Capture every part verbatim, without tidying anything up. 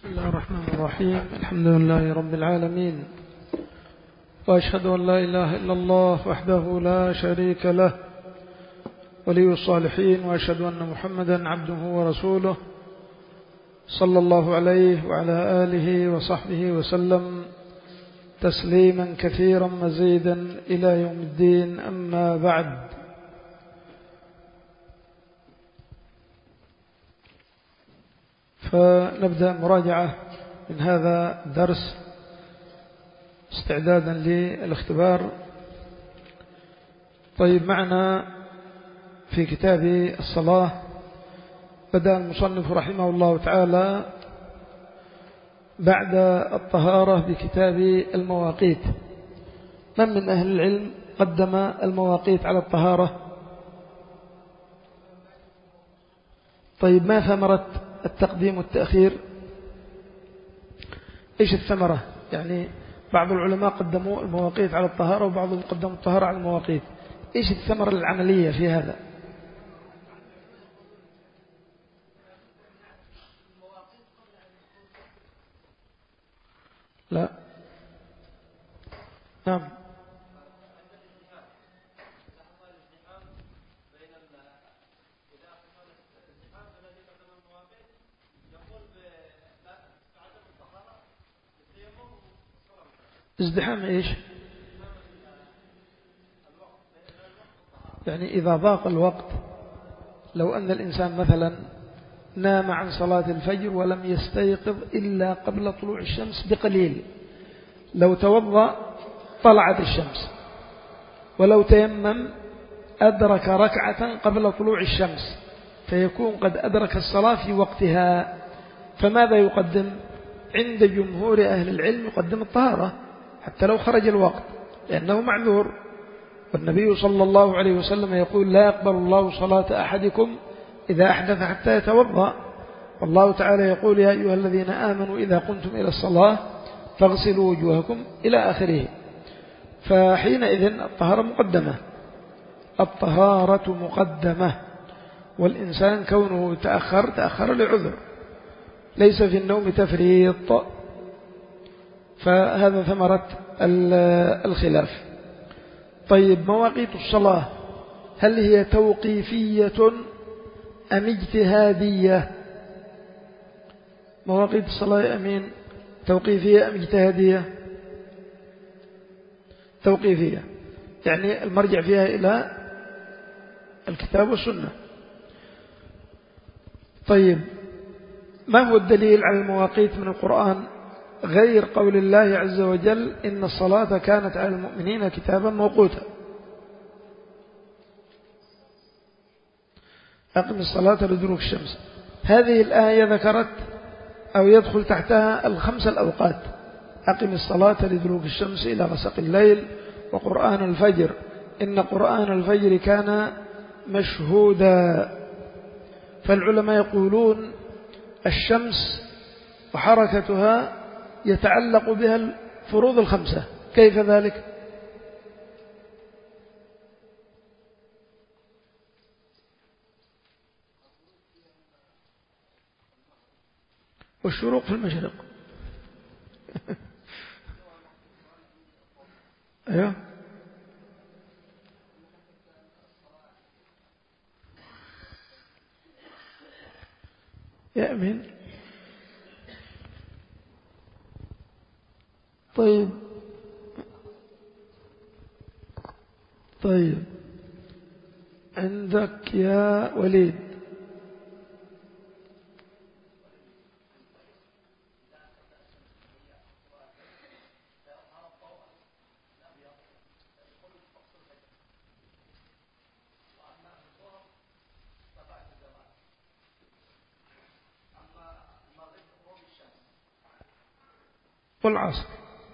بسم الله الرحمن الرحيم. الحمد لله رب العالمين، وأشهد أن لا إله إلا الله وحده لا شريك له ولي الصالحين، وأشهد أن محمدا عبده ورسوله صلى الله عليه وعلى آله وصحبه وسلم تسليما كثيرا مزيدا إلى يوم الدين. أما بعد، فنبدأ مراجعة من هذا الدرس استعدادا للاختبار. طيب، معنا في كتاب الصلاة بدأ المصنف رحمه الله تعالى بعد الطهارة بكتاب المواقيت. من من أهل العلم قدم المواقيت على الطهارة؟ طيب، ما ثمرة التقديم والتأخير؟ إيش الثمرة؟ يعني بعض العلماء قدموا المواقيت على الطهارة وبعضهم قدموا الطهارة على المواقيت. إيش الثمرة العملية في هذا؟ لا، نعم، ازدحام إيش؟ يعني إذا ضاق الوقت، لو أن الإنسان مثلا نام عن صلاة الفجر ولم يستيقظ إلا قبل طلوع الشمس بقليل، لو توضأ طلعت الشمس، ولو تيمم أدرك ركعة قبل طلوع الشمس، فيكون قد أدرك الصلاة في وقتها. فماذا يقدم؟ عند جمهور أهل العلم يقدم الطهارة حتى لو خرج الوقت، لأنه معذور. والنبي صلى الله عليه وسلم يقول: لا يقبل الله صلاة أحدكم إذا أحدث حتى يتوضأ. والله تعالى يقول: يا أيها الذين آمنوا إذا قمتم إلى الصلاة فاغسلوا وجوهكم إلى آخره. فحينئذ الطهارة مقدمة، الطهارة مقدمة، والإنسان كونه تأخر تأخر لعذر، ليس في النوم تفريط. فهذا ثمرة الخلاف. طيب، مواقيت الصلاة هل هي توقيفية أم اجتهادية؟ مواقيت الصلاة يا أمين توقيفية أم اجتهادية؟ توقيفية، يعني المرجع فيها إلى الكتاب والسنة. طيب، ما هو الدليل على المواقيت من القرآن غير قول الله عز وجل: إن الصلاة كانت على المؤمنين كتابا موقوتا؟ أقم الصلاة لدلوك الشمس. هذه الآية ذكرت أو يدخل تحتها الخمس الأوقات: أقم الصلاة لدلوك الشمس إلى غسق الليل، وقرآن الفجر إن قرآن الفجر كان مشهودا. فالعلماء يقولون الشمس وحركتها يتعلق بها الفروض الخمسة. كيف ذلك؟ والشروق في المشرق. أيوه، يا أمين. طيب طيب عندك يا وليد. والعصر.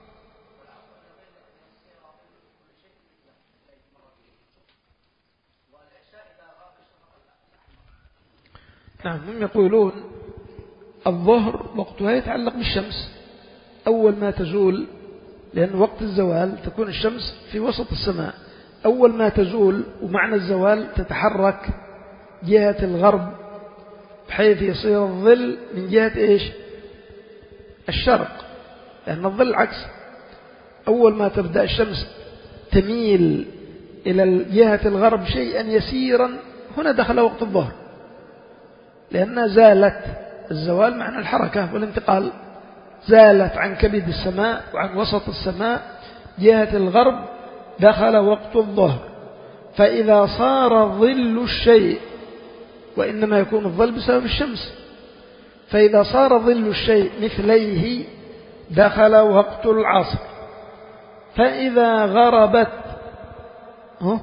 نعم، هم يقولون الظهر وقتها يتعلق بالشمس أول ما تزول، لأن وقت الزوال تكون الشمس في وسط السماء. أول ما تزول ومعنى الزوال تتحرك جهة الغرب، بحيث يصير الظل من جهة إيش؟ الشرق، لأن الظل عكس، أول ما تبدأ الشمس تميل إلى جهة الغرب شيئا يسيرا هنا دخل وقت الظهر، لأنها زالت، الزوال معنى الحركة والانتقال، زالت عن كبد السماء وعن وسط السماء جهة الغرب دخل وقت الظهر. فإذا صار ظل الشيء، وإنما يكون الظل بسبب الشمس، فإذا صار ظل الشيء مثليه دخل وقت العصر. فإذا غربت ها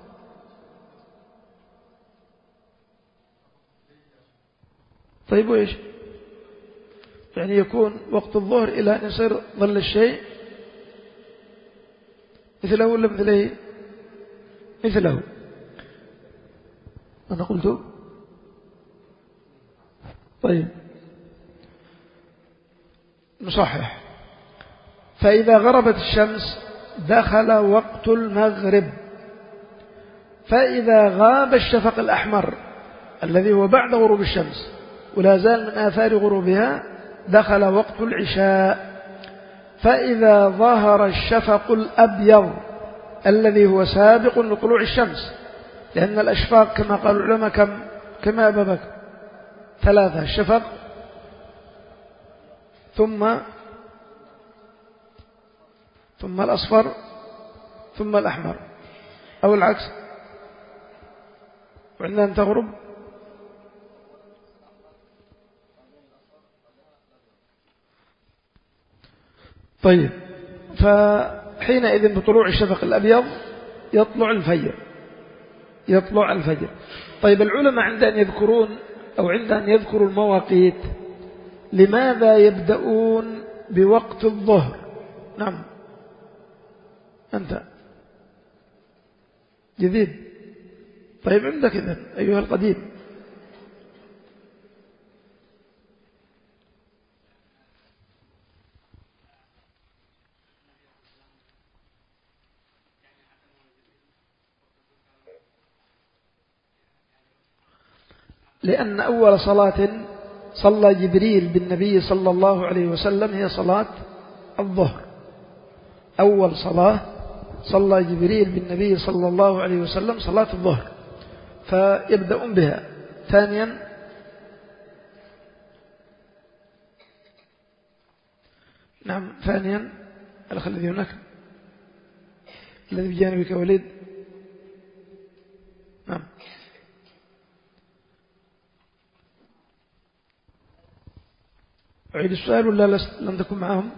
طيب وإيش يعني يكون وقت الظهر إلى أن يصير ظل الشيء مثله ولا مثله؟ مثله. أنا قلت طيب نصحح. فإذا غربت الشمس دخل وقت المغرب. فإذا غاب الشفق الأحمر الذي هو بعد غروب الشمس ولا زال من آثار غروبها دخل وقت العشاء. فإذا ظهر الشفق الأبيض الذي هو سابق لطلوع الشمس، لأن الأشفاق كما قال العلماء كم كما أبا بكر ثلاثة: الشفق ثم ثم الأصفر ثم الأحمر، أو العكس، وعندما أن تغرب طيب. فحينئذ بطلوع الشفق الأبيض يطلع الفجر يطلع الفجر. طيب العلماء عند أن يذكرون أو عند أن يذكروا المواقيت لماذا يبدأون بوقت الظهر؟ نعم أنت جديد. طيب عندك إذن أيها القديم. لأن أول صلاة صلى جبريل بالنبي صلى الله عليه وسلم هي صلاة الظهر. أول صلاة صلى جبريل بالنبي صلى الله عليه وسلم صلاة الظهر، فيبدأون بها. ثانيا نعم ثانيا الأخ الذي هناك الذي بجانبك وليد. نعم أعيد السؤال ولا لم تكن معهم؟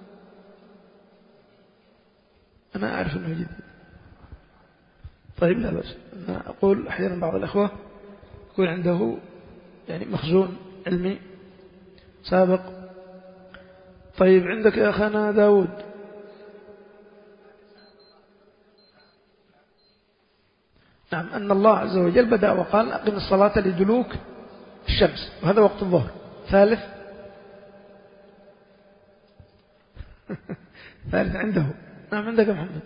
أنا أعرف أنه جديد. طيب لا بس أنا أقول أحيانا بعض الأخوة يكون عنده يعني مخزون علمي سابق. طيب عندك يا أخانا داود. نعم أن الله عز وجل بدأ وقال أقم الصلاة لدلوك الشمس، وهذا وقت الظهر. ثالث ثالث عنده. نعم عندك محمد.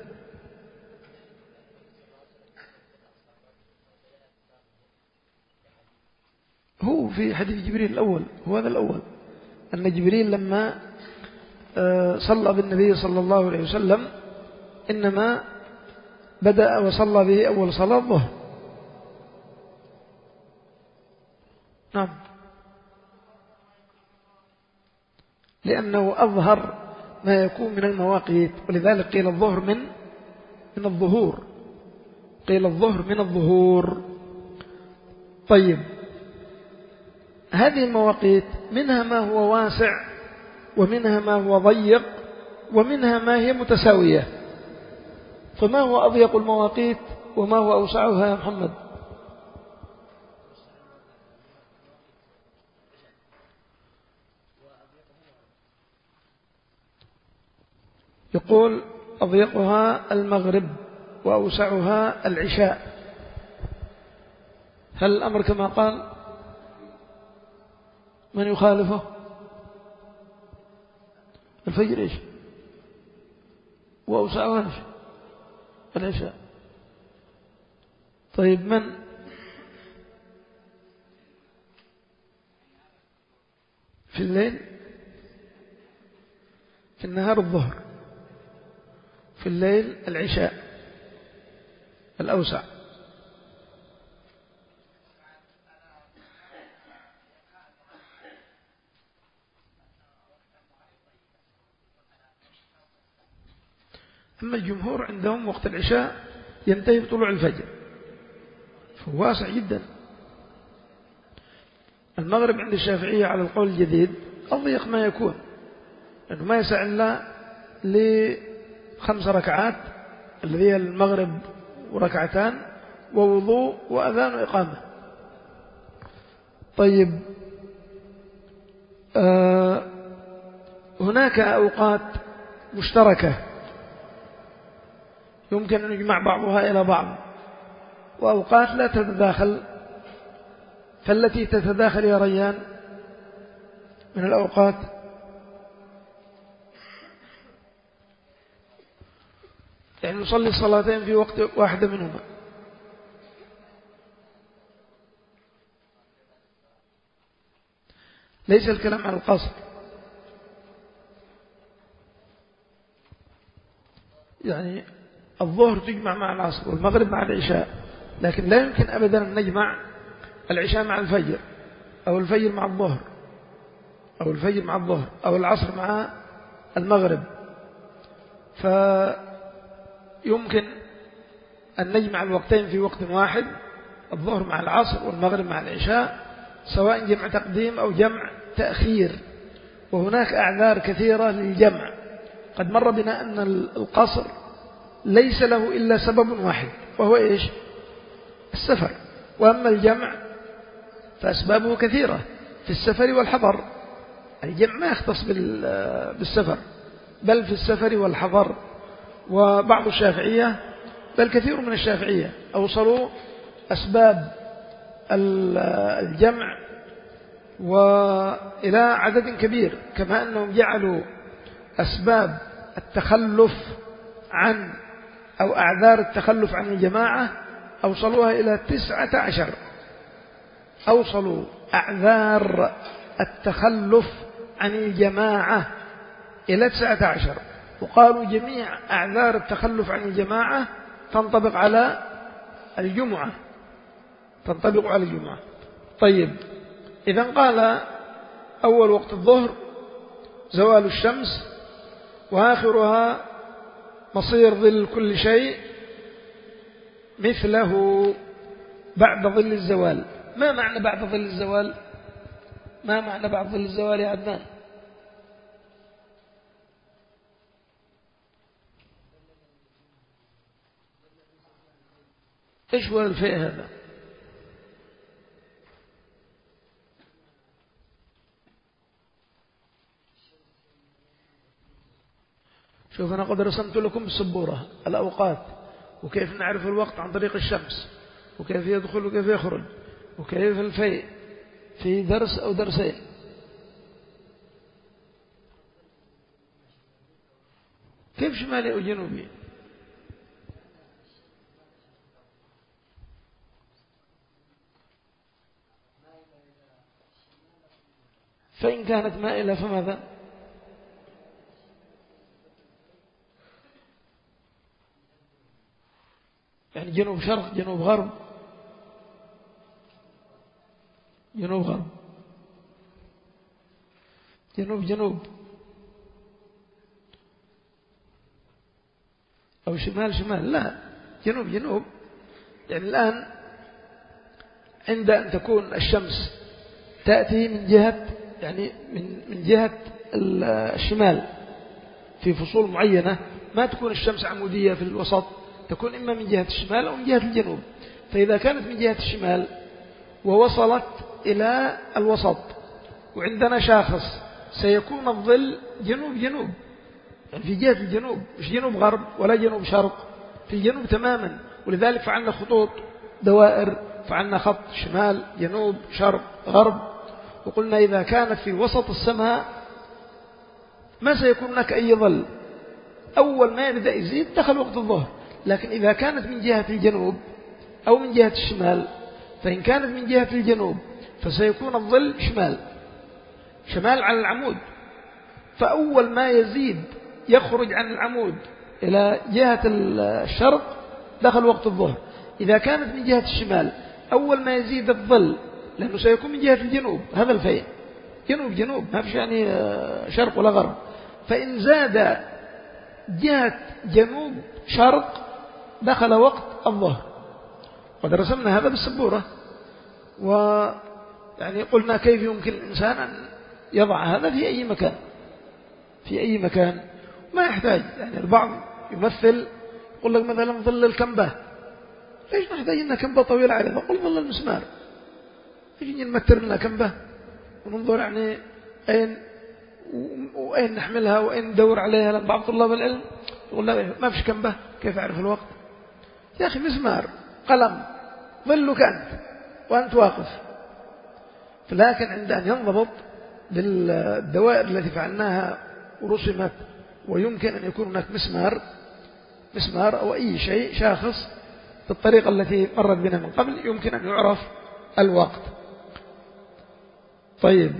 هو في حديث جبريل الأول، هو هذا الأول، أن جبريل لما صلى بالنبي صلى الله عليه وسلم إنما بدأ وصلى به أول صلاة الظهر. نعم لأنه أظهر ما يكون من المواقيت، ولذلك قيل الظهر من من الظهور قيل الظهر من الظهور. طيب هذه المواقيت منها ما هو واسع ومنها ما هو ضيق ومنها ما هي متساوية. فما هو أضيق المواقيت وما هو أوسعها يا محمد؟ يقول أضيقها المغرب وأوسعها العشاء. هل الأمر كما قال؟ من يخالفه؟ الفجر إيش وأوسعها إيش؟ العشاء. طيب من في الليل؟ في النهار الظهر، في الليل العشاء الأوسع. أما الجمهور عندهم وقت العشاء ينتهي بطلوع الفجر، فهو واسع جدا. المغرب عند الشافعية على القول الجديد أضيق ما يكون، لأنه ما يسع إلا لخمس ركعات الذي هي المغرب وركعتان ووضوء وأذان وإقامة. طيب، آه هناك أوقات مشتركة يمكن أن يجمع بعضها إلى بعض، وأوقات لا تتداخل، فالتي تتداخل يا ريان من الأوقات يعني نصلي الصلاتين في وقت واحدة منهما. ليس الكلام عن القصر، يعني الظهر تجمع مع العصر والمغرب مع العشاء، لكن لا يمكن أبدا أن نجمع العشاء مع الفجر أو الفجر مع الظهر أو الفجر مع الظهر أو العصر مع المغرب. فيمكن أن نجمع الوقتين في وقت واحد، الظهر مع العصر والمغرب مع العشاء، سواء جمع تقديم أو جمع تأخير. وهناك أعذار كثيرة للجمع. قد مر بنا أن القصر ليس له إلا سبب واحد، وهو إيش؟ السفر. وأما الجمع فأسبابه كثيرة في السفر والحضر. الجمع ما يختص بالسفر، بل في السفر والحضر. وبعض الشافعية بل كثير من الشافعية أوصلوا أسباب الجمع وإلى عدد كبير، كما أنهم جعلوا أسباب التخلف عن أو أعذار التخلف عن الجماعة أوصلوها إلى تسعة عشر. أوصلوا أعذار التخلف عن الجماعة إلى تسعة عشر، وقالوا جميع أعذار التخلف عن الجماعة تنطبق على الجمعة تنطبق على الجمعة. طيب، إذن قال أول وقت الظهر زوال الشمس، وآخرها مصير ظل كل شيء مثله بعد ظل الزوال. ما معنى بعد ظل الزوال؟ ما معنى بعد ظل الزوال يا عدنان؟ إيش هو الفئة هذا؟ شوف، أنا قد رسمت لكم بالسبورة الأوقات، وكيف نعرف الوقت عن طريق الشمس، وكيف يدخل وكيف يخرج، وكيف الفيء في درس أو درسين. كيف شمالي أو جنوبي؟ فإن كانت مائلة فماذا؟ يعني جنوب شرق، جنوب غرب، جنوب غرب، جنوب جنوب، أو شمال شمال. لا، جنوب جنوب. يعني الآن عند أن تكون الشمس تأتي من جهة يعني من من جهة الشمال في فصول معينة، ما تكون الشمس عمودية في الوسط، تكون إما من جهة الشمال أو من جهة الجنوب. فإذا كانت من جهة الشمال ووصلت إلى الوسط وعندنا شاخص، سيكون الظل جنوب جنوب، يعني في جهة الجنوب، مش جنوب غرب ولا جنوب شرق، في الجنوب تماما. ولذلك فعلنا خطوط دوائر، فعلنا خط شمال جنوب شرق غرب. وقلنا إذا كانت في وسط السماء ما سيكون هناك أي ظل، أول ما يبدأ يزيد دخل وقت الظهر. لكن إذا كانت من جهة الجنوب أو من جهة الشمال، فإن كانت من جهة الجنوب فسيكون الظل شمال، شمال على العمود. فأول ما يزيد يخرج عن العمود إلى جهة الشرق دخل وقت الظهر. إذا كانت من جهة الشمال أول ما يزيد الظل، لأنه سيكون من جهة الجنوب، هذا الفيء جنوب جنوب ما فيش يعني شرق ولا غرب، فإن زاد جهة جنوب شرق دخل وقت الظهر. قد رسمنا هذا بالسبورة، ويعني قلنا كيف يمكن الإنسان أن يضع هذا في أي مكان في أي مكان ما يحتاج. يعني البعض يمثل يقول لك مثلا ظل الكنبة، ليش نحتاج لنا كنبة طويلة عريضة؟ قل ظل المسمار، يجي نمتر لنا كنبة وننظر يعني أين وأين نحملها وأين ندور عليها. لأن بعض طلاب العلم يقول لا ما فيش كنبة، كيف أعرف الوقت؟ يا أخي مسمار قلم ظلك أنت وأنت واقف. فلكن عند أن ينضبط بالدوائر التي فعلناها ورسمت، ويمكن أن يكون هناك مسمار مسمار أو أي شيء شاخص بالطريقة التي مرت بنا من قبل، يمكن أن يعرف الوقت. طيب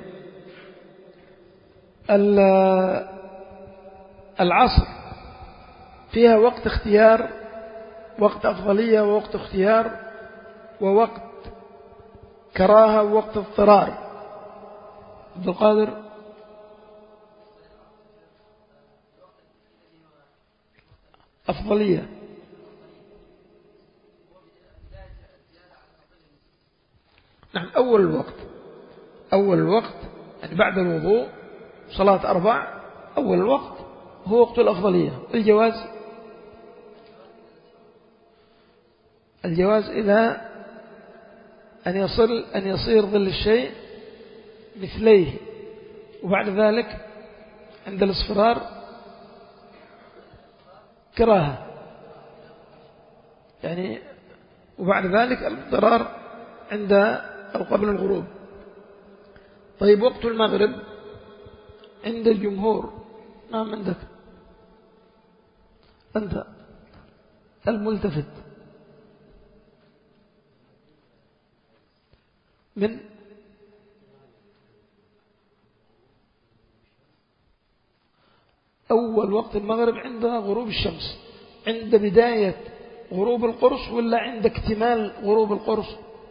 العصر فيها وقت اختيار، وقت أفضلية ووقت اختيار، ووقت كراهة ووقت اضطرار. عبد القادر. أفضلية. نعم أول الوقت أول الوقت يعني بعد الوضوء صلاة أربع، أول الوقت هو وقت الأفضلية. الجواز الجواز إلى أن يصل أن يصير ظل الشيء مثليه، وبعد ذلك عند الاصفرار كراهة يعني، وبعد ذلك الاضطرار عند أو قبل الغروب. طيب وقت المغرب عند الجمهور، نعم عندك أنت الملتفت من أول وقت المغرب عند غروب الشمس، عند بداية غروب القرص ولا عند اكتمال غروب القرص؟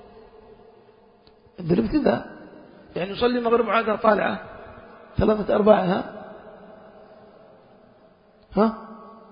عند الابتداء، يعني يصلي المغرب عادة طالعة ثلاثة أرباعها، ها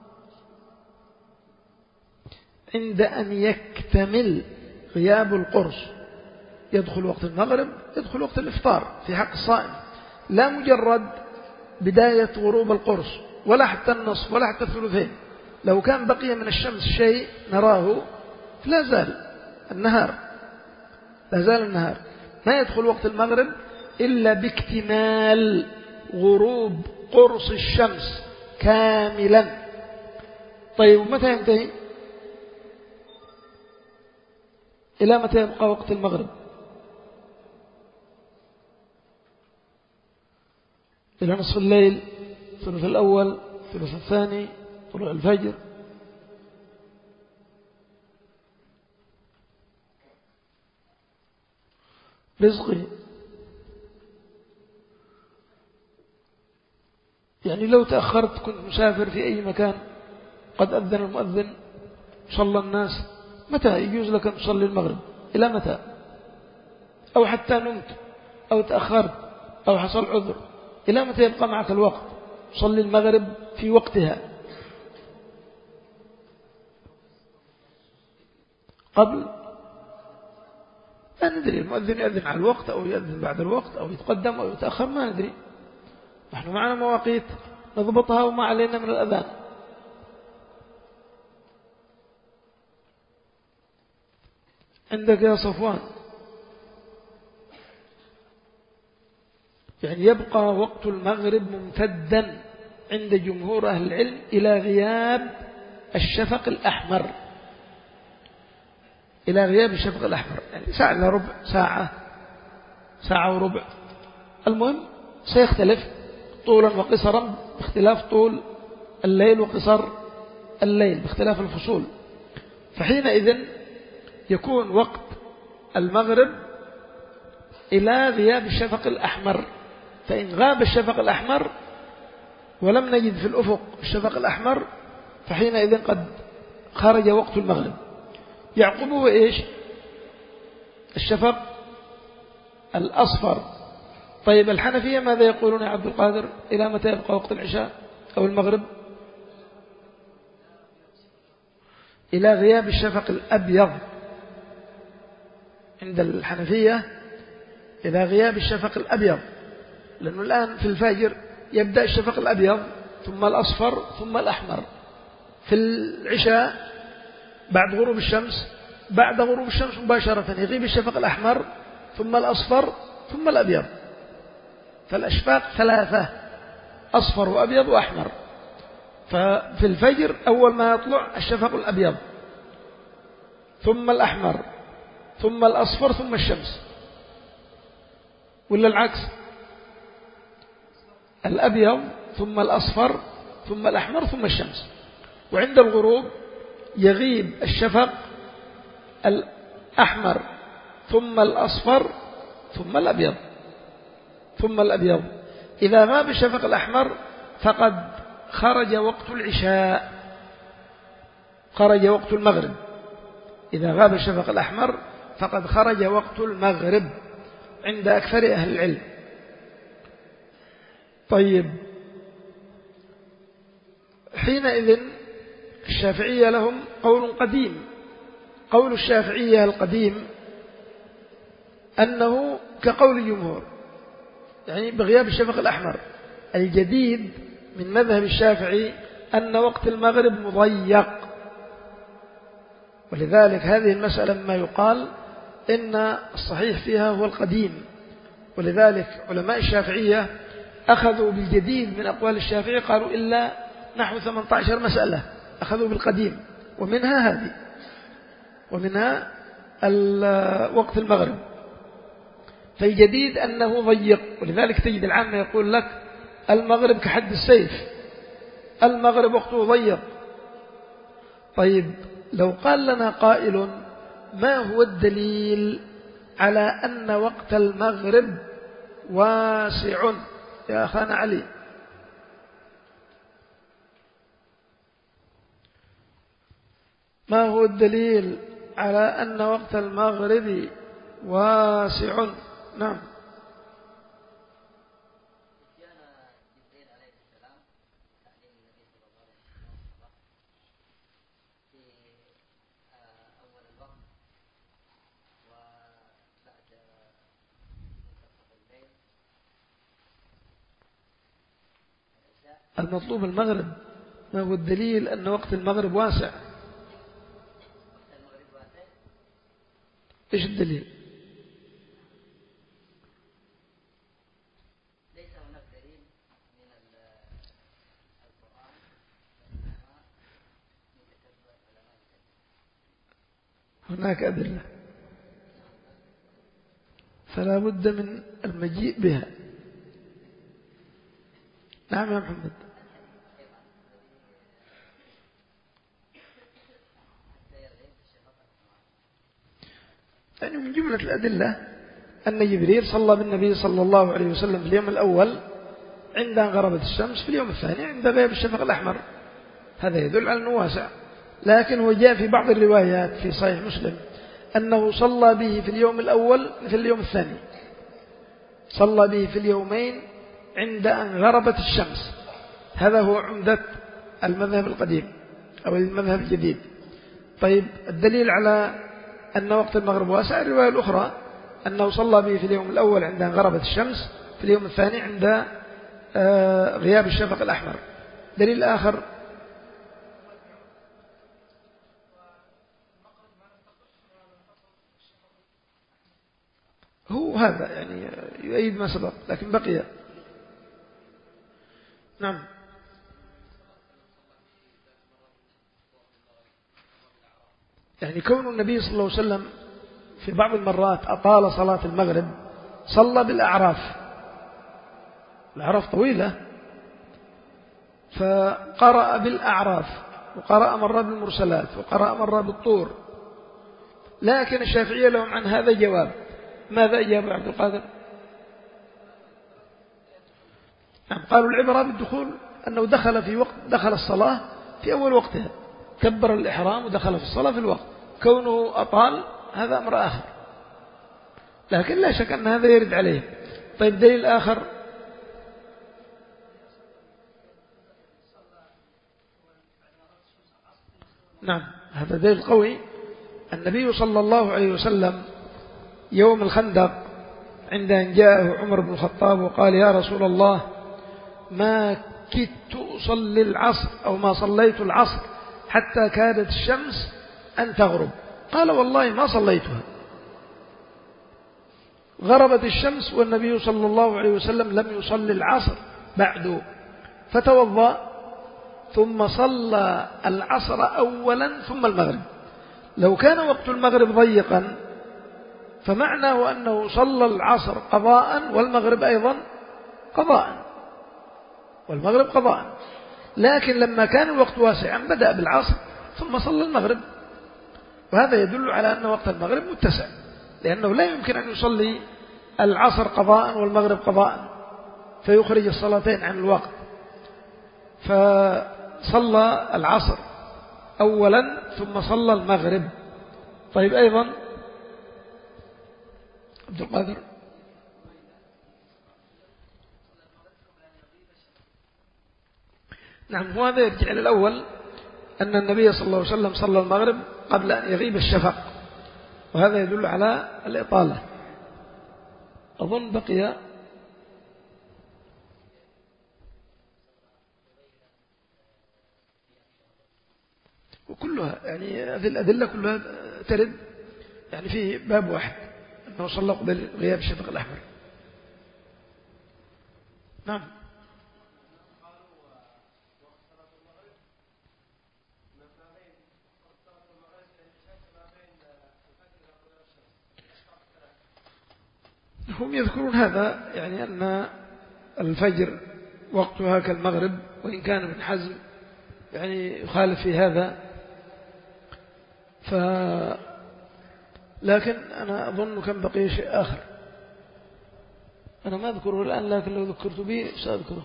عند أن يكتمل غياب القرص يدخل وقت المغرب، يدخل وقت الإفطار في حق الصائم، لا مجرد بداية غروب القرص ولا حتى النصف ولا حتى الثلثين. لو كان بقي من الشمس شيء نراه لا زال النهار لا زال النهار ما يدخل وقت المغرب إلا باكتمال غروب قرص الشمس كاملا. طيب متى ينتهي؟ إلى متى يبقى وقت المغرب؟ إلى نصف الليل، ثلث الأول، ثلث الثاني، طلوع الفجر. رزقي يعني لو تأخرت كنت مسافر في أي مكان، قد أذن المؤذن صلى الناس، متى يجوز لك أن تصلي المغرب؟ إلى متى؟ أو حتى نمت أو تأخرت أو حصل عذر، إلى متى يبقى معك الوقت صلي المغرب في وقتها؟ قبل لا ندري، المؤذن يأذن على الوقت أو يأذن بعد الوقت أو يتقدم أو يتأخر، ما ندري. نحن معنا مواقيت نضبطها وما علينا من الأذان. عندك يا صفوان يعني يبقى وقت المغرب ممتدا عند جمهور أهل العلم إلى غياب الشفق الأحمر، إلى غياب الشفق الأحمر، يعني ساعة إلى ربع ساعة، ساعة وربع. المهم سيختلف طولا وقصرا باختلاف طول الليل وقصر الليل باختلاف الفصول. فحينئذ يكون وقت المغرب إلى غياب الشفق الأحمر، فإن غاب الشفق الأحمر ولم نجد في الأفق الشفق الأحمر فحينئذ قد خرج وقت المغرب. يعقبه إيش؟ الشفق الأصفر. طيب الحنفية ماذا يقولون يا عبد القادر؟ إلى متى يبقى وقت العشاء أو المغرب؟ إلى غياب الشفق الأبيض عند الحنفية، إلى غياب الشفق الأبيض، لأنه الآن في الفجر يبدأ الشفق الأبيض ثم الأصفر ثم الأحمر. في العشاء بعد غروب الشمس، بعد غروب الشمس مباشرة يغيب الشفق الأحمر ثم الأصفر ثم الأبيض. فالأشفاق ثلاثة، أصفر وأبيض وأحمر. ففي الفجر أول ما يطلع الشفق الأبيض ثم الأحمر ثم الأصفر ثم الشمس، ولا العكس؟ الأبيض ثم الأصفر ثم الأحمر ثم الشمس. وعند الغروب يغيب الشفق الأحمر ثم الأصفر ثم الأبيض ثم الأبيض. إذا غاب الشفق الأحمر فقد خرج وقت العشاء، خرج وقت المغرب. إذا غاب الشفق الأحمر فقد خرج وقت المغرب عند أكثر أهل العلم. طيب حينئذ الشافعية لهم قول قديم. قول الشافعية القديم أنه كقول الجمهور، يعني بغياب الشفق الأحمر. الجديد من مذهب الشافعي أن وقت المغرب مضيق، ولذلك هذه المسألة ما يقال إن الصحيح فيها هو القديم. ولذلك علماء الشافعية أخذوا بالجديد من أقوال الشافعي، قالوا إلا نحو ثمانية عشر مسألة أخذوا بالقديم، ومنها هذه، ومنها وقت المغرب. فالجديد أنه ضيق، ولذلك تجد العامة يقول لك المغرب كحد السيف، المغرب وقته ضيق. طيب لو قال لنا قائل ما هو الدليل على أن وقت المغرب واسع يا أخانا علي؟ ما هو الدليل على أن وقت المغرب واسع؟ نعم. المطلوب المغرب. ما هو الدليل أن وقت المغرب واسع؟ إيش الدليل؟ ليس هناك دليل من القرآن هناك أدلة، فلا بد من المجيء بها. نعم يا محمد. يعني من جملة الأدلة أن جبريل صلى بالنبي صلى الله عليه وسلم في اليوم الأول عند أن غربت الشمس، في اليوم الثاني عند غياب الشفق الأحمر. هذا يدل على أنه واسع. لكن هو جاء في بعض الروايات في صحيح مسلم أنه صلى به في اليوم الأول مثل اليوم الثاني، صلى به في اليومين عند أن غربت الشمس. هذا هو عمدة المذهب القديم أو المذهب الجديد. طيب الدليل على أن وقت المغرب واسع الرواية الأخرى أنه صلى به في اليوم الأول عند أن غربت الشمس، في اليوم الثاني عند غياب الشفق الأحمر. دليل آخر هو هذا، يعني يؤيد ما سبق لكن بقي. نعم. يعني كون النبي صلى الله عليه وسلم في بعض المرات أطال صلاة المغرب، صلى بالأعراف، الأعراف طويلة، فقرأ بالأعراف وقرأ مرة بالمرسلات وقرأ مرة بالطور. لكن الشافعية لهم عن هذا جواب. ماذا أجاب عبد القادر؟ نعم قالوا العبرة بالدخول أنه دخل في وقت دخل الصلاة في أول وقتها، كبر الإحرام ودخل في الصلاة في الوقت. كونه أطال هذا أمر آخر، لكن لا شك أن هذا يرد عليه. طيب دليل آخر، نعم هذا دليل قوي. النبي صلى الله عليه وسلم يوم الخندق عند أن جاءه عمر بن الخطاب وقال يا رسول الله ما كدت أصلي العصر أو ما صليت العصر حتى كادت الشمس أن تغرب، قال والله ما صليتها. غربت الشمس والنبي صلى الله عليه وسلم لم يصلي العصر بعد، فتوضأ ثم صلى العصر أولا ثم المغرب. لو كان وقت المغرب ضيقا فمعناه أنه صلى العصر قضاء والمغرب أيضا قضاء والمغرب قضاء، لكن لما كان الوقت واسعا بدأ بالعصر ثم صلى المغرب، وهذا يدل على أن وقت المغرب متسع، لأنه لا يمكن أن يصلي العصر قضاء والمغرب قضاء فيخرج الصلاتين عن الوقت، فصلى العصر أولا ثم صلى المغرب. طيب أيضا عبد القادر، نعم هو هذا يرجع إلى الأول أن النبي صلى الله عليه وسلم صلى المغرب قبل أن يغيب الشفق، وهذا يدل على الإطالة. أظن بقي وكلها يعني هذه الأدلة كلها ترد يعني في باب واحد أنه صلى قبل غياب الشفق الأحمر. نعم هم يذكرون هذا، يعني أن الفجر وقتها كالمغرب، وإن كان ابن حزم يعني يخالف في هذا، ف لكن أنا أظن كم بقي شيء آخر أنا ما أذكره الآن، لكن لو ذكرت به سأذكره.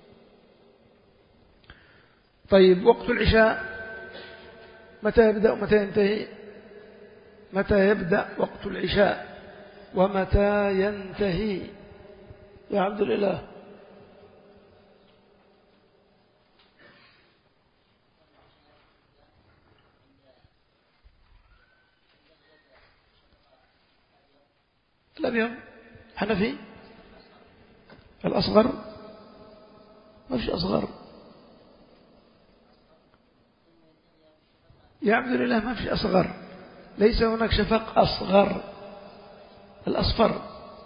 طيب وقت العشاء متى يبدأ ومتى ينتهي؟ متى يبدأ وقت العشاء ومتى ينتهي يا عبد الإله؟ الأبيض حنفي الأصغر ما فيش أصغر يا عبد الإله، ما فيش أصغر، ليس هناك شفق أصغر، الأصفر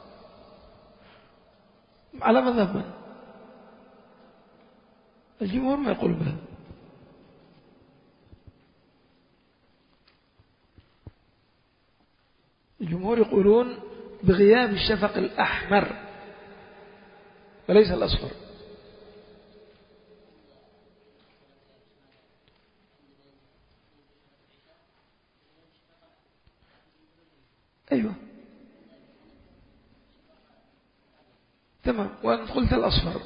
على مذهب من؟ الجمهور ما يقول به. الجمهور يقولون بغياب الشفق الأحمر وليس الأصفر. أيوة تمام، وأن قلت الأصفر،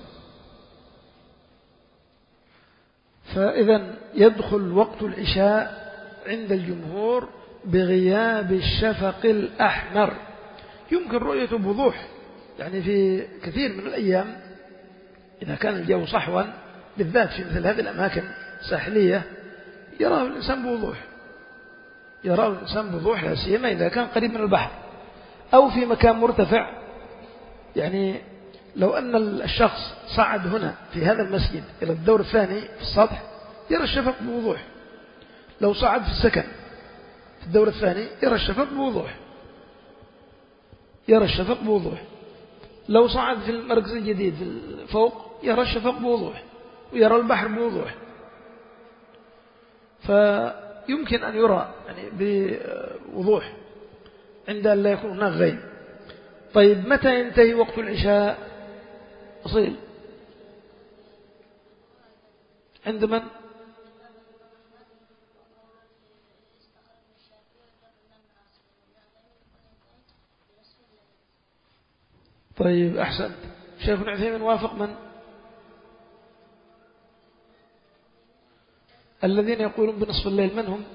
فإذا يدخل وقت العشاء عند الجمهور بغياب الشفق الأحمر. يمكن رؤيته بوضوح، يعني في كثير من الأيام إذا كان الجو صحوا بالذات في مثل هذه الأماكن الساحلية يراه الإنسان بوضوح، يراه الإنسان بوضوح، لا سيما إذا كان قريب من البحر أو في مكان مرتفع. يعني لو أن الشخص صعد هنا في هذا المسجد إلى الدور الثاني في السطح يرى الشفق بوضوح، لو صعد في السكن في الدور الثاني يرى الشفق بوضوح، يرى الشفق بوضوح، لو صعد في المركز الجديد فوق يرى الشفق بوضوح ويرى البحر بوضوح، فيمكن أن يرى يعني بوضوح عند أن لا يكون هناك غيب. طيب متى ينتهي وقت العشاء؟ أصيل عند من؟ طيب أحسنت. شيخ ابن عثيمين وافق من؟ الذين يقولون بنصف الليل من هم؟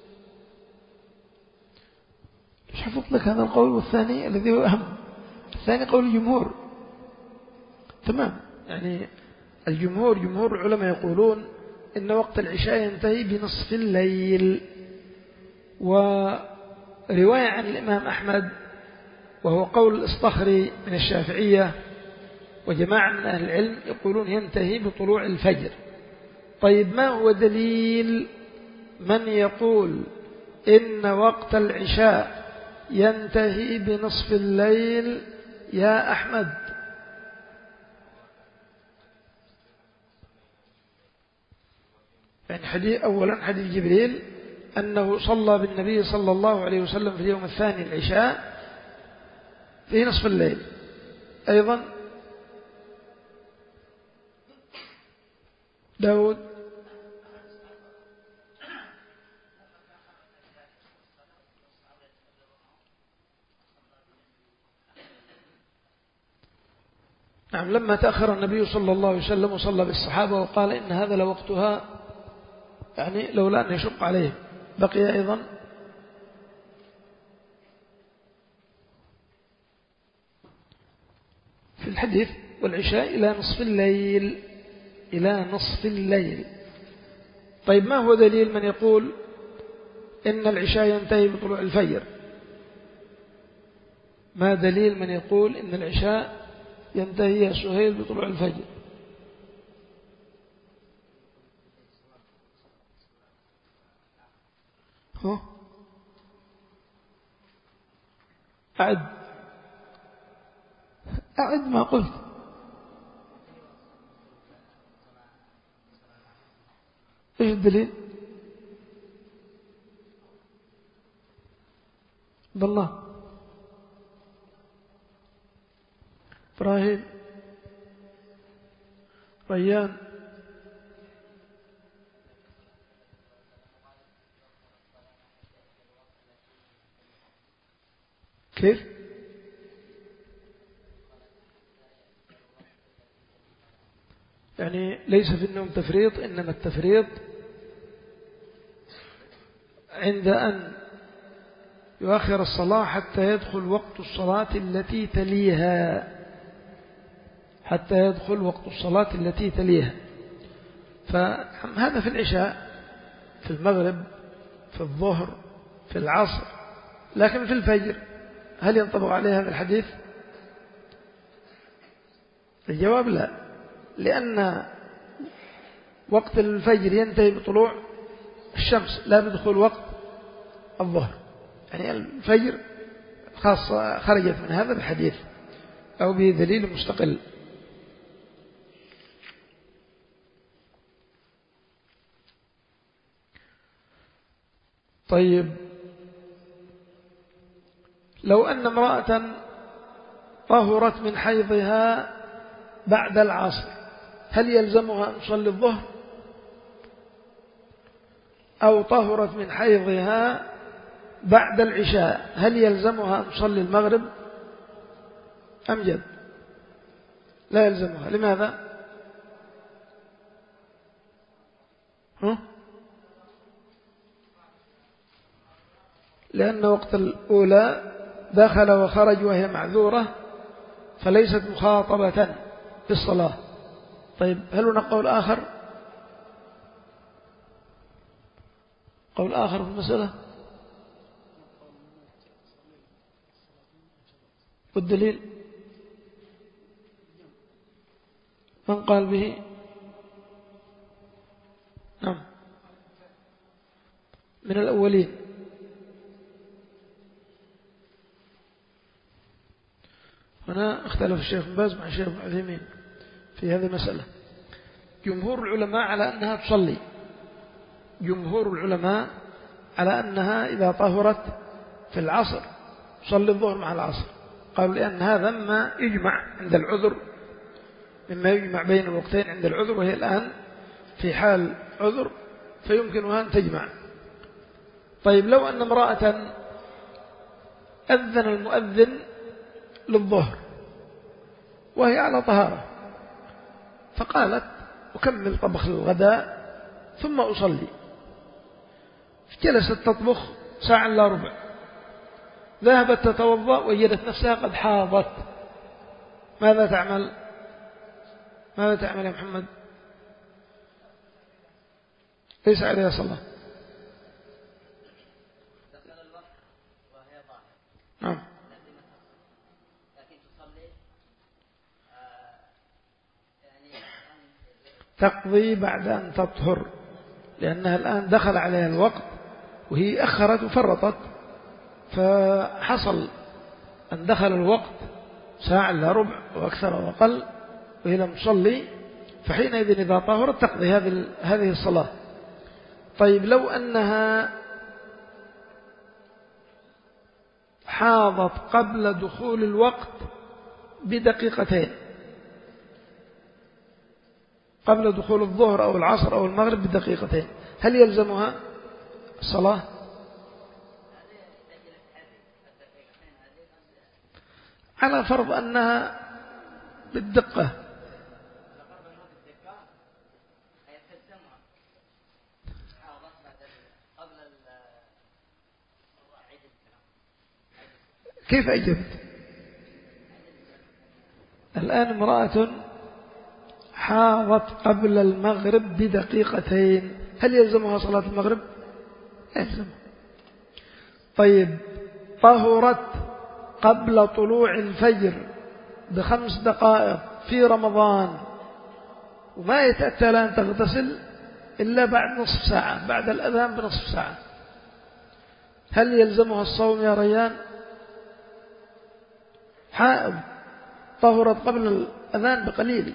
مش حفظت لك هذا القول والثاني الذي هو أهم. الثاني قول الجمهور. تمام. يعني الجمهور جمهور العلماء يقولون إن وقت العشاء ينتهي بنصف الليل. ورواية عن الإمام أحمد وهو قول الأصطخري من الشافعية وجماعة من أهل العلم يقولون ينتهي بطلوع الفجر. طيب ما هو دليل من يقول إن وقت العشاء ينتهي بنصف الليل يا أحمد؟ يعني حديث أولا حديث جبريل أنه صلى بالنبي صلى الله عليه وسلم في اليوم الثاني العشاء في نصف الليل. أيضا داود نعم لما تأخر النبي صلى الله عليه وسلم وصلى بالصحابة وقال إن هذا لوقتها، يعني لولا أن يشق عليه. بقي أيضا في الحديث والعشاء إلى نصف الليل، إلى نصف الليل. طيب ما هو دليل من يقول إن العشاء ينتهي بطلوع الفجر؟ ما دليل من يقول إن العشاء ينتهي يا سهيل بطلوع الفجر؟ ها أعد أعد ما قلت. إيش الدليل؟ بالله إبراهيم ريان كيف؟ يعني ليس في النوم تفريط، إنما التفريط عند أن يؤخر الصلاة حتى يدخل وقت الصلاة التي تليها، حتى يدخل وقت الصلاة التي تليها. فهذا في العشاء، في المغرب، في الظهر، في العصر. لكن في الفجر هل ينطبق عليه هذا الحديث؟ الجواب لا، لأن وقت الفجر ينتهي بطلوع الشمس لا بدخول وقت الظهر. يعني الفجر خاصة خرجت من هذا الحديث أو بدليل مستقل. طيب لو أن امرأة طهرت من حيضها بعد العصر هل يلزمها أن تصلي الظهر؟ أو طهرت من حيضها بعد العشاء هل يلزمها أن تصلي المغرب؟ أمجد لا يلزمها. لماذا؟ ها؟ لأن وقت الأولى دخل وخرج وهي معذورة فليست مخاطبة بالصلاة. طيب هل هناك قول آخر؟ قول آخر في المسألة؟ والدليل من قال به؟ نعم من الأولين. هنا اختلف الشيخ بن باز مع الشيخ ابن عثيمين في هذه المسألة. جمهور العلماء على أنها تصلي، جمهور العلماء على أنها إذا طهرت في العصر تصلي الظهر مع العصر. قالوا لأن هذا ما يجمع عند العذر، مما يجمع بين الوقتين عند العذر، وهي الآن في حال عذر فيمكنها أن تجمع. طيب لو أن امرأة أذن المؤذن للظهر وهي على طهارة فقالت أكمل طبخ الغداء ثم أصلي. جلست تطبخ ساعة إلا ربع، ذهبت تتوضأ وجدت نفسها قد حاضت، ماذا تعمل؟ ماذا تعمل يا محمد؟ ليس عليها صلاة. دخل الوقت وهي طاهرة. نعم. لكن تصلي يعني تقضي بعد أن تطهر، لأنها الآن دخل عليها الوقت وهي أخرت وفرطت، فحصل أن دخل الوقت ساعة إلا ربع وأكثر وأقل وهي لم تصلي، فحينئذ إذا طهرت تقضي هذه الصلاة. طيب لو أنها حاضت قبل دخول الوقت بدقيقتين، قبل دخول الظهر أو العصر أو المغرب بدقيقتين، هل يلزمها الصلاة؟ على فرض أنها بالدقة. كيف أجبت؟ الآن امرأة حاضت قبل المغرب بدقيقتين، هل يلزمها صلاة المغرب؟ يلزمها. طيب طهرت قبل طلوع الفجر بخمس دقائق في رمضان وما يتأتى لها أن تغتسل إلا بعد نصف ساعة، بعد الأذان بنصف ساعة، هل يلزمها الصوم يا ريان؟ حائض طهرت قبل الأذان بقليل.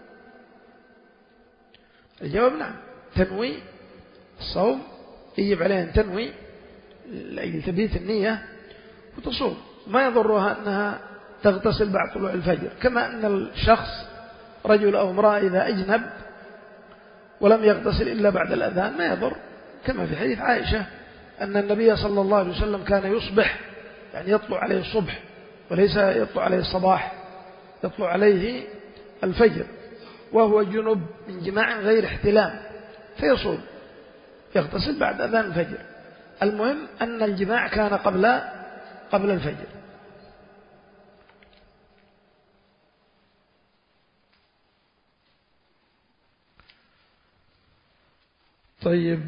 الجواب نعم، تنوي الصوم، يجب عليها أن تنوي لأجل تبيت النية وتصوم، ما يضرها أنها تغتسل بعد طلوع الفجر، كما أن الشخص رجل أو امرأة إذا أجنب ولم يغتسل إلا بعد الأذان ما يضر، كما في حديث عائشة أن النبي صلى الله عليه وسلم كان يصبح، يعني يطلع عليه الصبح وليس يطلع عليه الصباح، يطلع عليه الفجر وهو جنب من جماع غير احتلام فيصوم، يغتسل بعد أذان الفجر. المهم أن الجماع كان قبل قبل الفجر. طيب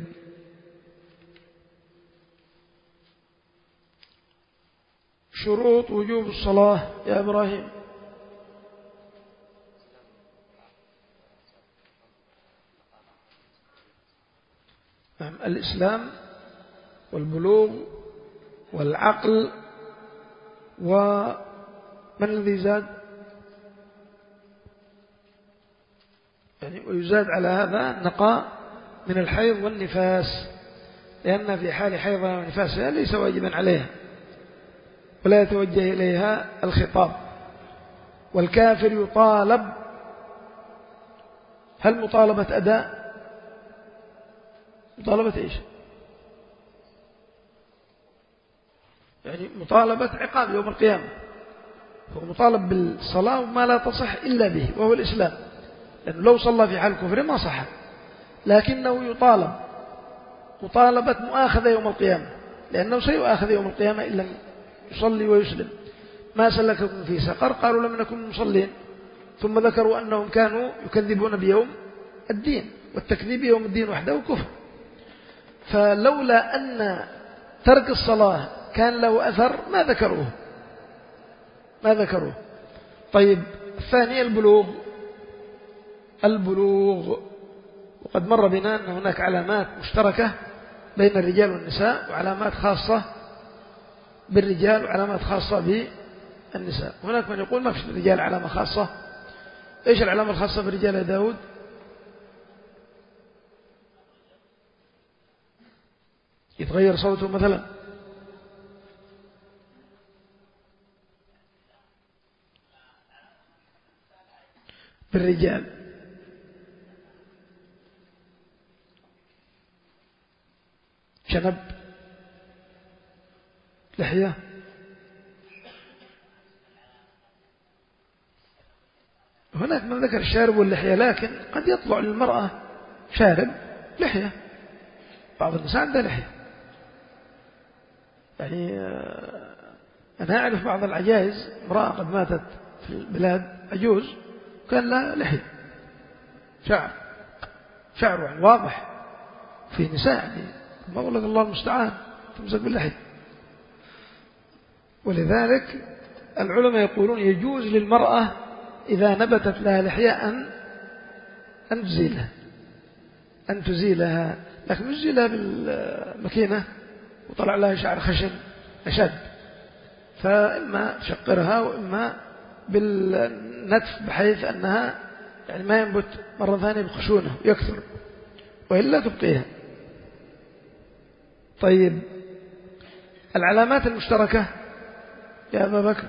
شروط وجوب الصلاة يا إبراهيم. نعم، الإسلام والبلوغ والعقل، ومن الذي زاد؟ يعني ويزاد على هذا النقاء من الحيض والنفاس، لأن في حال حيضها ونفاسها ليس واجبا عليها ولا يتوجه إليها الخطاب. والكافر يطالب، هل مطالبة أداء؟ مطالبة إيش؟ يعني مطالبة عقاب يوم القيامة، هو مطالب بالصلاة وما لا تصح إلا به وهو الإسلام، لأنه لو صلى في حال كفر ما صح، لكنه يطالب مطالبة مؤاخذة يوم القيامة، لأنه سيؤاخذ يوم القيامة إن لم يصلي ويسلم. ما سلككم في سقر؟ قالوا لم نكن مصلين، ثم ذكروا أنهم كانوا يكذبون بيوم الدين، والتكذيب يوم الدين وحده كفر. فلولا أن ترك الصلاة كان له أثر ما ذكروه ما ذكروه طيب الثاني البلوغ. البلوغ وقد مر بنا أن هناك علامات مشتركة بين الرجال والنساء، وعلامات خاصة بالرجال وعلامات خاصة بالنساء. هناك من يقول ما في الرجال علامة خاصة. إيش العلامة الخاصة بالرجال يا داود؟ يتغير صوته مثلا، بالرجال شنب، لحية، هناك من ذكر الشارب واللحية، لكن قد يطلع للمرأة شارب لحية، بعض النساء عنده لحية. يعني أنا أعرف بعض العجائز، امرأة قد ماتت في البلاد عجوز كان لها لحية، شعر شعر يعني واضح. في نساء يعني ما أقول لك الله المستعان تمسك باللحية. ولذلك العلماء يقولون يجوز للمرأة إذا نبتت لها لحية أن أن تزيلها أن تزيلها لكن مش تزيلها بالمكينة وطلع لها شعر خشن أشد، فإما تشقرها وإما بالنتف بحيث أنها يعني ما ينبت مرة ثانية بخشونة يكثر، وإلا تبقيها. طيب العلامات المشتركة يا أبا بكر،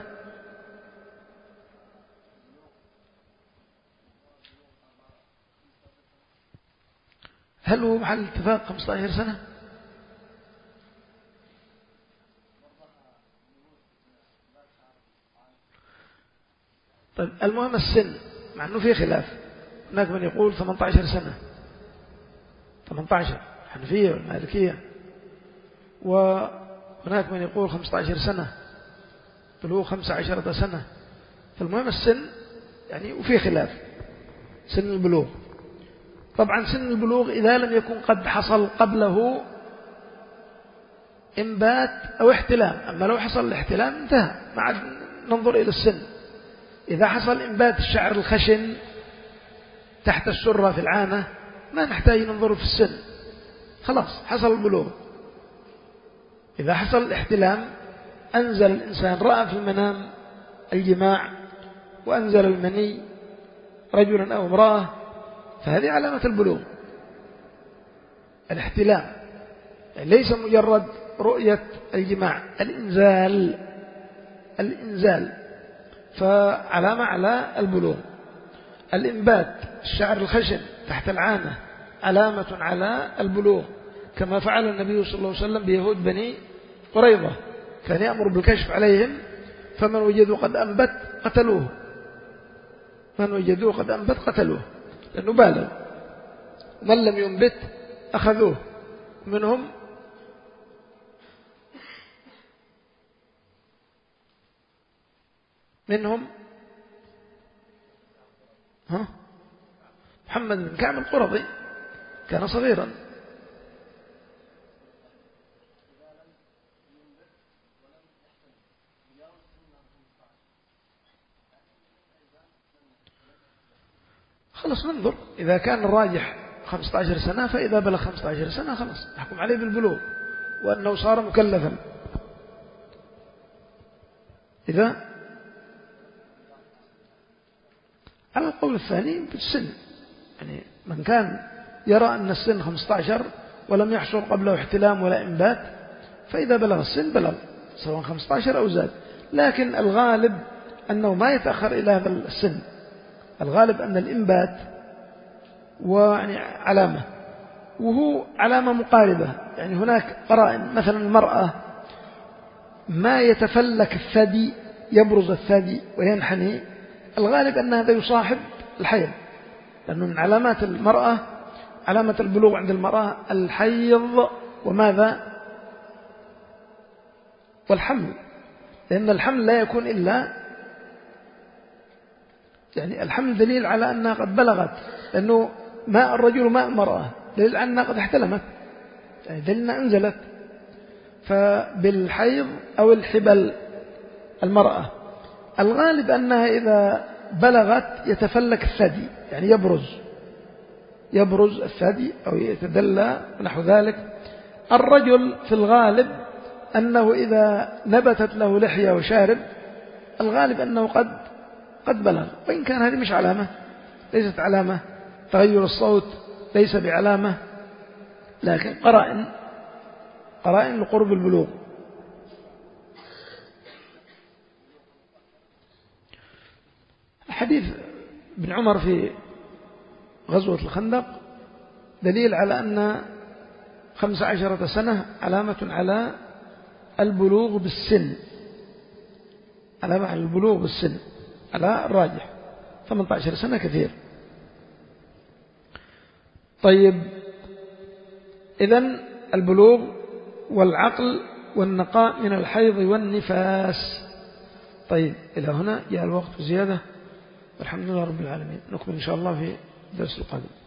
هل هو محل اتفاق خمسة عشر سنة؟ طيب المهم السن، مع أنه فيه خلاف، هناك من يقول ثمانية عشر سنة، ثمانية عشر الحنفية والمالكية، وهناك من يقول خمسة عشر سنة، بلوغ خمسة عشر سنة. فالمهم السن يعني وفيه خلاف سن البلوغ. طبعا سن البلوغ إذا لم يكن قد حصل قبله إنبات أو احتلام، أما لو حصل الاحتلام انتهى، ما عاد ننظر إلى السن. إذا حصل إنبات الشعر الخشن تحت السرة في العانة ما نحتاج ننظر في السن، خلاص حصل البلوغ. إذا حصل الاحتلام أنزل الإنسان رأى في المنام الجماع وأنزل المني رجلا أو امرأة، فهذه علامة البلوغ الاحتلام، يعني ليس مجرد رؤية الجماع، الإنزال الإنزال فعلامة على البلوغ. الإنبات الشعر الخشن تحت العانة علامة على البلوغ، كما فعل النبي صلى الله عليه وسلم بيهود بني قريظة، كان يأمر بالكشف عليهم، فمن وجدوا قد أنبت قتلوه، من وجدوا قد أنبت قتلوه، لأنه بالغ. من لم ينبت أخذوه، منهم منهم ها محمد بن كعب القرظي كان صغيرا. خلص ننظر، إذا كان الراجح خمسة عشر سنة، فإذا بلغ خمسة عشر سنة خلص نحكم عليه بالبلوغ وأنه صار مكلفا. إذا على القول الثاني بالسن، يعني من كان يرى أن السن خمسة عشر ولم يحصل قبله احتلام ولا إنبات، فإذا بلغ السن بلغ سواء خمسة عشر أو زاد. لكن الغالب أنه ما يتأخر إلى هذا السن، الغالب أن الإنبات ويعني علامة، وهو علامة مقاربة. يعني هناك قرائن، مثلا المرأة ما يتفلك الثدي، يبرز الثدي وينحني، الغالب أن هذا يصاحب الحيض، لأنه من علامات المرأة، علامة البلوغ عند المرأة الحيض وماذا والحمل، لأن الحمل لا يكون إلا، يعني الحمل دليل على أنها قد بلغت، لأنه ماء الرجل ماء المرأة دليل على أنها قد احتلمت، يعني دليل أنها أنزلت. فبالحيض أو الحبل المرأة الغالب أنها إذا بلغت يتفلك الثدي، يعني يبرز يبرز الثدي أو يتدلى ونحو ذلك. الرجل في الغالب أنه إذا نبتت له لحية وشارب الغالب أنه قد قد بلغ، وإن كان هذه مش علامة، ليست علامة، تغير الصوت ليس بعلامة، لكن قرائن قرائن لقرب البلوغ. حديث ابن عمر في غزوة الخندق دليل على أن خمس عشرة سنة علامة على البلوغ بالسن، علامة على البلوغ بالسن على الراجح، ثمانية عشر سنة كثير. طيب إذن البلوغ والعقل والنقاء من الحيض والنفاس. طيب إلى هنا جاء الوقت زيادة. والحمد لله رب العالمين. نكمل إن شاء الله في الدرس القادم.